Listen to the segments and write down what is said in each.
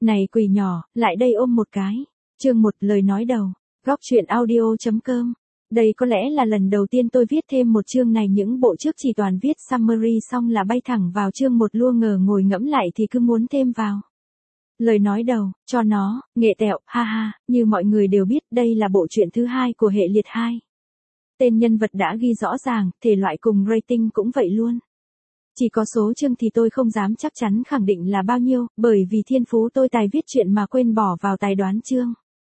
Này quỷ nhỏ, lại đây ôm một cái. Chương 1 lời nói đầu. Góc truyện audio.com. Đây có lẽ là lần đầu tiên tôi viết thêm một chương này, những bộ trước chỉ toàn viết summary xong là bay thẳng vào chương 1 luôn, ngờ ngồi ngẫm lại thì cứ muốn thêm vào. Lời nói đầu, cho nó, nghệ tẹo, ha ha, như mọi người đều biết đây là bộ truyện thứ 2 của hệ liệt 2. Tên nhân vật đã ghi rõ ràng, thể loại cùng rating cũng vậy luôn. Chỉ có số chương thì tôi không dám chắc chắn khẳng định là bao nhiêu, bởi vì thiên phú tôi tài viết chuyện mà quên bỏ vào tài đoán chương.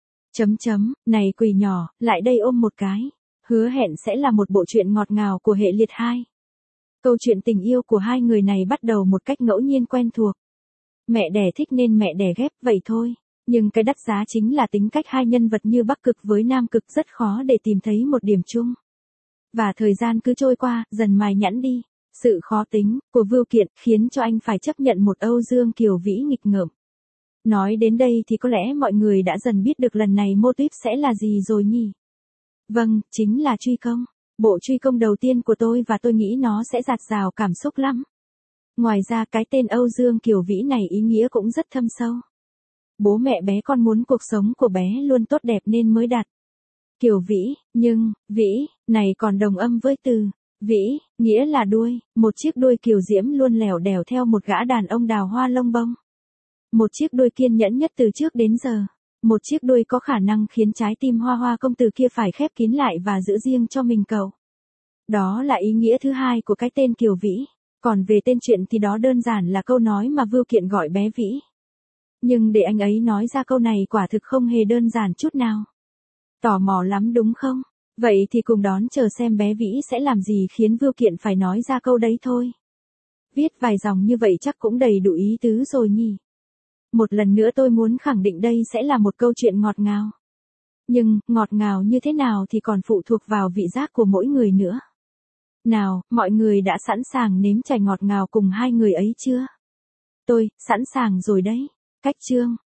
Này quỷ nhỏ, lại đây ôm một cái. Hứa hẹn sẽ là một bộ truyện ngọt ngào của hệ liệt 2. Câu chuyện tình yêu của hai người này bắt đầu một cách ngẫu nhiên quen thuộc. Mẹ đẻ thích nên mẹ đẻ ghép, vậy thôi. Nhưng cái đắt giá chính là tính cách hai nhân vật như Bắc Cực với Nam Cực rất khó để tìm thấy một điểm chung. Và thời gian cứ trôi qua, dần mài nhẵn đi. Sự khó tính của Vưu Kiện khiến cho anh phải chấp nhận một Âu Dương Kiều Vĩ nghịch ngợm. Nói đến đây thì có lẽ mọi người đã dần biết được lần này mô típ sẽ là gì rồi nhỉ? Vâng, chính là truy công. Bộ truy công đầu tiên của tôi và tôi nghĩ nó sẽ dạt dào cảm xúc lắm. Ngoài ra cái tên Âu Dương Kiều Vĩ này ý nghĩa cũng rất thâm sâu. Bố mẹ bé con muốn cuộc sống của bé luôn tốt đẹp nên mới đặt Kiều Vĩ, nhưng, Vĩ, này còn đồng âm với từ Vĩ, nghĩa là đuôi, một chiếc đuôi kiều diễm luôn lẻo đẻo theo một gã đàn ông đào hoa lông bông. Một chiếc đuôi kiên nhẫn nhất từ trước đến giờ. Một chiếc đuôi có khả năng khiến trái tim Hoa Hoa công tử kia phải khép kín lại và giữ riêng cho mình cậu. Đó là ý nghĩa thứ hai của cái tên Kiều Vĩ. Còn về tên chuyện thì đó đơn giản là câu nói mà Vưu Kiện gọi bé Vĩ. Nhưng để anh ấy nói ra câu này quả thực không hề đơn giản chút nào. Tò mò lắm đúng không? Vậy thì cùng đón chờ xem bé Vĩ sẽ làm gì khiến Vưu Kiện phải nói ra câu đấy thôi. Viết vài dòng như vậy chắc cũng đầy đủ ý tứ rồi nhỉ. Một lần nữa tôi muốn khẳng định đây sẽ là một câu chuyện ngọt ngào. Nhưng, ngọt ngào như thế nào thì còn phụ thuộc vào vị giác của mỗi người nữa. Nào, mọi người đã sẵn sàng nếm trải ngọt ngào cùng hai người ấy chưa? Tôi, sẵn sàng rồi đấy. Cách chương,